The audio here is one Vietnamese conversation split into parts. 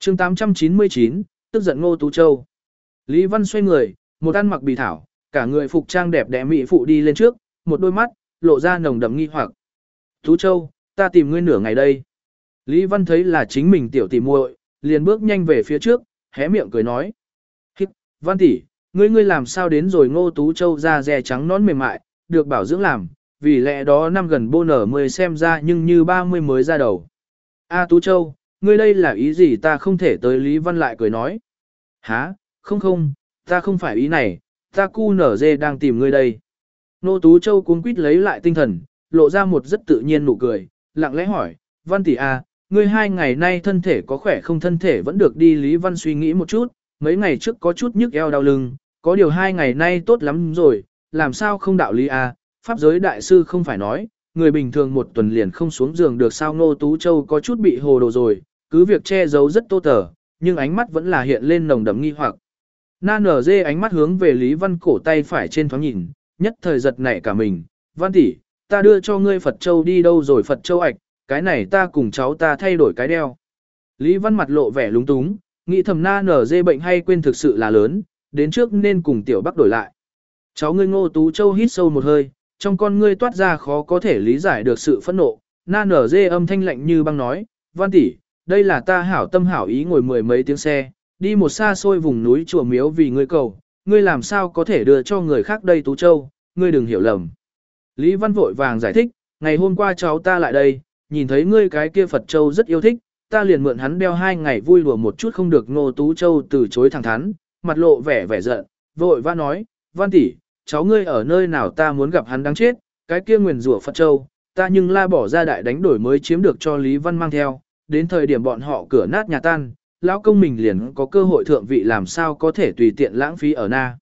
chương 899, tức giận Ngô Tú Châu. Lý Văn xoay người, một ăn mặc bì thảo, cả người phục trang đẹp đẽ mỹ phụ đi lên trước, một đôi mắt, lộ ra nồng đậm nghi hoặc. Tú Châu, ta tìm ngươi nửa ngày đây. Lý Văn thấy là chính mình tiểu tỷ muội, liền bước nhanh về phía trước, hé miệng cười nói. Hít, Văn tỷ, ngươi làm sao đến rồi? Ngô Tú Châu da dẻ trắng nõn mềm mại, được bảo dưỡng làm, vì lẽ đó năm gần bô nở 10 xem ra nhưng như 30 mới ra đầu. A Tú Châu, ngươi đây là ý gì? Ta không thể tới. Lý Văn lại cười nói. Hả, không, ta không phải ý này, ta cu nở dê đang tìm ngươi đây. Ngô Tú Châu cuống quýt lấy lại tinh thần, lộ ra một rất tự nhiên nụ cười, lặng lẽ hỏi, Văn tỷ à, ngươi 2 ngày nay thân thể có khỏe không? Thân thể vẫn được đi. Lý Văn suy nghĩ một chút, mấy ngày trước có chút nhức eo đau lưng, có điều 2 ngày nay tốt lắm rồi, làm sao không? Đạo lý à, pháp giới đại sư không phải nói, người bình thường một tuần liền không xuống giường được sao? Ngô Tú Châu có chút bị hồ đồ rồi, cứ việc che giấu rất tô tở, nhưng ánh mắt vẫn là hiện lên nồng đậm nghi hoặc. Na nở dê ánh mắt hướng về Lý Văn cổ tay phải trên thoáng nhìn, nhất thời giật nảy cả mình. Văn tỷ, ta đưa cho ngươi Phật Châu đi đâu rồi? Phật Châu ạch, cái này ta cùng cháu ta thay đổi cái đeo. Lý Văn mặt lộ vẻ lúng túng, nghĩ thầm Na nở dê bệnh hay quên thực sự là lớn, đến trước nên cùng Tiểu Bắc đổi lại. Cháu ngươi. Ngô Tú Châu hít sâu một hơi, trong con ngươi toát ra khó có thể lý giải được sự phẫn nộ. Na nở dê âm thanh lạnh như băng nói, Văn tỷ, đây là ta hảo tâm hảo ý ngồi 10 mấy tiếng xe, đi một xa xôi vùng núi chùa miếu vì ngươi cầu, ngươi làm sao có thể đưa cho người khác đây? Tú Châu, ngươi đừng hiểu lầm. Lý Văn vội vàng giải thích, ngày hôm qua cháu ta lại đây, nhìn thấy ngươi cái kia Phật Châu rất yêu thích, ta liền mượn hắn đeo 2 ngày vui đùa một chút không được. Ngô Tú Châu từ chối thẳng thắn, mặt lộ vẻ giận, vội vã nói, Văn tỷ, cháu ngươi ở nơi nào? Ta muốn gặp hắn đáng chết, cái kia nguyền rủa Phật Châu, ta nhưng la bỏ ra đại đánh đổi mới chiếm được cho Lý Văn mang theo, đến thời điểm bọn họ cửa nát nhà tan, lão công mình liền có cơ hội thượng vị, làm sao có thể tùy tiện lãng phí ở na.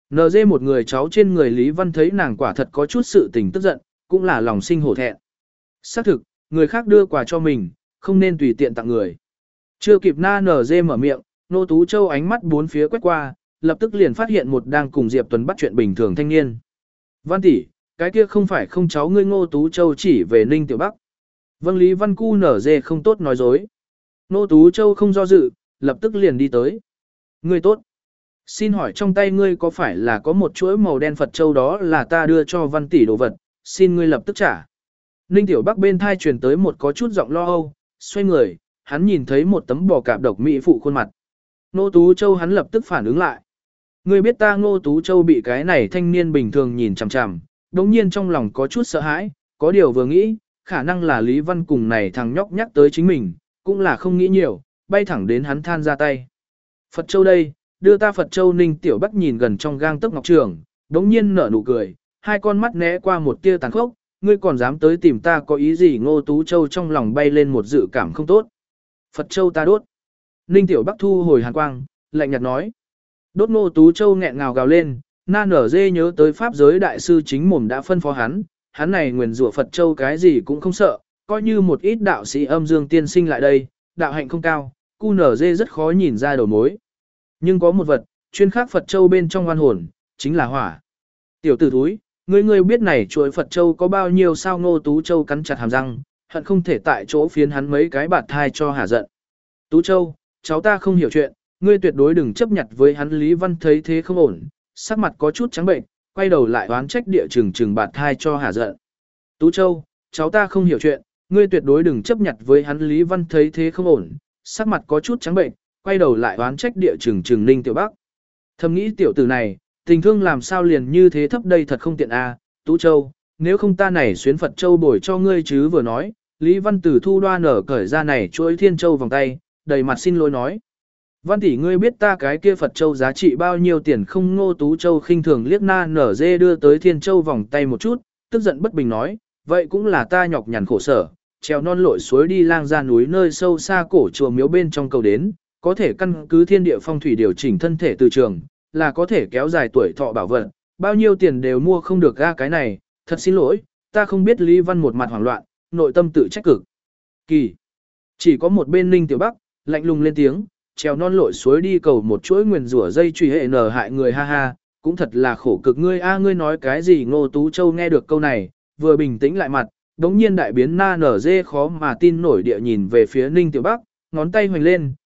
NG một người cháu trên người. Lý Văn thấy nàng quả thật có chút sự tình tức giận, cũng là lòng sinh hổ thẹn. Xác thực, người khác đưa quà cho mình, không nên tùy tiện tặng người. Chưa kịp Na NG mở miệng, Ngô Tú Châu ánh mắt bốn phía quét qua, lập tức liền phát hiện một đang cùng Diệp Tuấn bắt chuyện bình thường thanh niên. Văn tỷ, cái kia không phải không cháu ngươi? Ngô Tú Châu chỉ về Ninh Tiểu Bắc. Vâng. Lý Văn cu nở dê không tốt nói dối. Ngô Tú Châu không do dự, lập tức liền đi tới. Ngươi tốt. Xin hỏi trong tay ngươi có phải là có một chuỗi màu đen Phật Châu? Đó là ta đưa cho Văn tỷ đồ vật, xin ngươi lập tức trả. Ninh Tiểu Bắc bên thai truyền tới một có chút giọng lo âu, xoay người, hắn nhìn thấy một tấm bò cạp độc mỹ phụ khuôn mặt. Ngô Tú Châu hắn lập tức phản ứng lại. Ngươi biết ta? Ngô Tú Châu bị cái này thanh niên bình thường nhìn chằm chằm, đống nhiên trong lòng có chút sợ hãi, có điều vừa nghĩ, khả năng là Lý Văn cùng này thằng nhóc nhắc tới chính mình, cũng là không nghĩ nhiều, bay thẳng đến hắn than ra tay. Phật Châu đây, đưa ta Phật Châu. Ninh Tiểu Bắc nhìn gần trong gang tấc ngọc trường, đống nhiên nở nụ cười, hai con mắt né qua một tia tàn khốc, ngươi còn dám tới tìm ta có ý gì? Ngô Tú Châu trong lòng bay lên một dự cảm không tốt. Phật Châu ta đốt. Ninh Tiểu Bắc thu hồi hàn quang, lạnh nhạt nói. Đốt? Ngô Tú Châu nghẹn ngào gào lên, na nở dê nhớ tới pháp giới đại sư chính mồm đã phân phó hắn này nguyền rủa Phật Châu cái gì cũng không sợ, coi như một ít đạo sĩ âm dương tiên sinh lại đây, đạo hạnh không cao, cu nở dê rất khó nhìn ra đầu mối. Nhưng có một vật, chuyên khắc Phật Châu bên trong oan hồn, chính là hỏa. Tiểu tử thúi, ngươi biết này chuỗi Phật Châu có bao nhiêu sao? Ngô Tú Châu cắn chặt hàm răng, hận không thể tại chỗ phiến hắn mấy cái bạt thai cho hả giận. Tú Châu, cháu ta không hiểu chuyện, ngươi tuyệt đối đừng chấp nhặt với hắn. Lý Văn thấy thế không ổn, sắc mặt có chút trắng bệnh, quay đầu lại oán trách địa trừng bạt thai cho hả giận. Tú Châu, cháu ta không hiểu chuyện, ngươi tuyệt đối đừng chấp nhặt với hắn. Lý Văn thấy thế không ổn, sắc mặt có chút trắng bệnh, quay đầu lại oán trách địa trừng Ninh Tiểu Bắc. Thầm nghĩ tiểu tử này, tình thương làm sao liền như thế thấp đây, thật không tiện a. Tú Châu, nếu không ta này xuyến Phật Châu bồi cho ngươi chứ. Vừa nói, Lý Văn từ thu đoan nở cởi ra này chuỗi Thiên Châu vòng tay, đầy mặt xin lỗi nói. Văn tỷ, ngươi biết ta cái kia Phật Châu giá trị bao nhiêu tiền không? Ngô Tú Châu khinh thường liếc na nở dê đưa tới Thiên Châu vòng tay một chút, tức giận bất bình nói, vậy cũng là ta nhọc nhằn khổ sở, trèo non lội suối đi lang ra núi nơi sâu xa cổ chùa miếu bên trong cầu đến, có thể căn cứ thiên địa phong thủy điều chỉnh thân thể từ trường, là có thể kéo dài tuổi thọ bảo vật, bao nhiêu tiền đều mua không được ga cái này, thật xin lỗi, ta không biết. Lý Văn một mặt hoảng loạn, nội tâm tự trách cực kỳ. Chỉ có một bên Ninh Tiểu Bắc, lạnh lùng lên tiếng, trèo non lội suối đi cầu một chuỗi nguyền rủa dây truy hệ nở hại người, ha ha, cũng thật là khổ cực ngươi a. Ngươi nói cái gì? Ngô Tú Châu nghe được câu này, vừa bình tĩnh lại mặt, đống nhiên đại biến, na nở dê khó mà tin nổi địa nhìn về phía Ninh Tiểu Bắc, ngón tay hoành lên,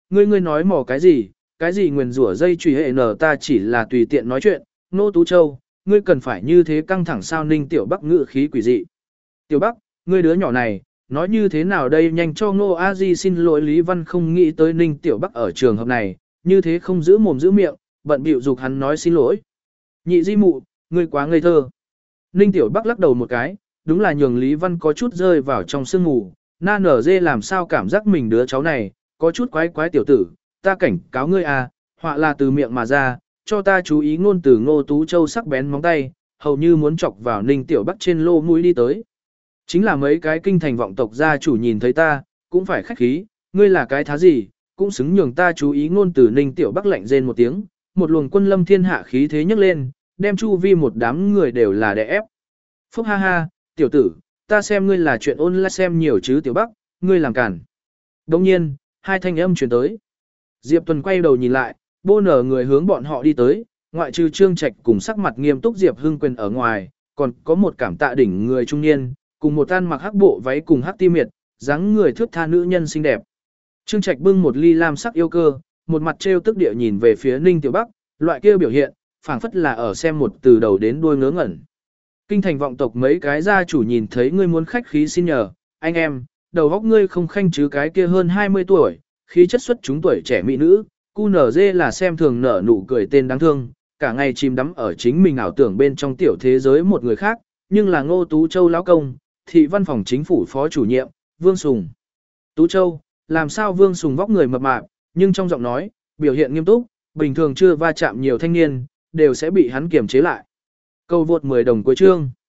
ngươi nói mò cái gì nguyền rủa dây chùy hệ nở ta chỉ là tùy tiện nói chuyện, Ngô Tú Châu, ngươi cần phải như thế căng thẳng sao Ninh Tiểu Bắc ngự khí quỷ dị. Tiểu Bắc, ngươi đứa nhỏ này, nói như thế nào đây nhanh cho Ngô A Di xin lỗi Lý Văn không nghĩ tới Ninh Tiểu Bắc ở trường hợp này, như thế không giữ mồm giữ miệng, bận bịu dục hắn nói xin lỗi. Nhị di mụ, ngươi quá ngây thơ. Ninh Tiểu Bắc lắc đầu một cái, đúng là nhường Lý Văn có chút rơi vào trong sương ngủ, na nở dê làm sao cảm giác mình đứa cháu này, có chút quái quái tiểu tử, ta cảnh cáo ngươi à, họa là từ miệng mà ra, cho ta chú ý ngôn từ Ngô Tú Châu sắc bén móng tay, hầu như muốn chọc vào Ninh Tiểu Bắc trên lô mũi đi tới. Chính là mấy cái kinh thành vọng tộc gia chủ nhìn thấy ta, cũng phải khách khí, ngươi là cái thá gì, cũng xứng nhường ta chú ý ngôn từ Ninh Tiểu Bắc lạnh rên một tiếng, một luồng quân lâm thiên hạ khí thế nhấc lên, đem chu vi một đám người đều là đè ép. Phúc ha ha, tiểu tử, ta xem ngươi là chuyện ôn lại xem nhiều chứ Tiểu Bắc, ngươi làm cản. Đồng nhiên, hai thanh âm truyền tới. Diệp Tuần quay đầu nhìn lại, bô nở người hướng bọn họ đi tới, ngoại trừ Trương Trạch cùng sắc mặt nghiêm túc Diệp Hưng Quyền ở ngoài, còn có một cảm tạ đỉnh người trung niên, cùng một ăn mặc hắc bộ váy cùng hắc ti miệt, dáng người thước tha nữ nhân xinh đẹp. Trương Trạch bưng một ly lam sắc yêu cơ, một mặt trêu tức địa nhìn về phía Ninh Tiểu Bắc, loại kia biểu hiện, phảng phất là ở xem một từ đầu đến đuôi ngớ ngẩn. Kinh thành vọng tộc mấy cái gia chủ nhìn thấy ngươi muốn khách khí xin nhờ, anh em, đầu óc ngươi không khanh chứ cái kia hơn 20 tuổi, khí chất xuất chúng tuổi trẻ mỹ nữ, cu nở dê là xem thường nở nụ cười tên đáng thương, cả ngày chìm đắm ở chính mình ảo tưởng bên trong tiểu thế giới một người khác, nhưng là Ngô Tú Châu lão công, thị văn phòng chính phủ phó chủ nhiệm, Vương Sùng. Tú Châu, làm sao Vương Sùng vóc người mập mạp, nhưng trong giọng nói, biểu hiện nghiêm túc, bình thường chưa va chạm nhiều thanh niên, đều sẽ bị hắn kiềm chế lại. Câu vượt 10 đồng cuối chương.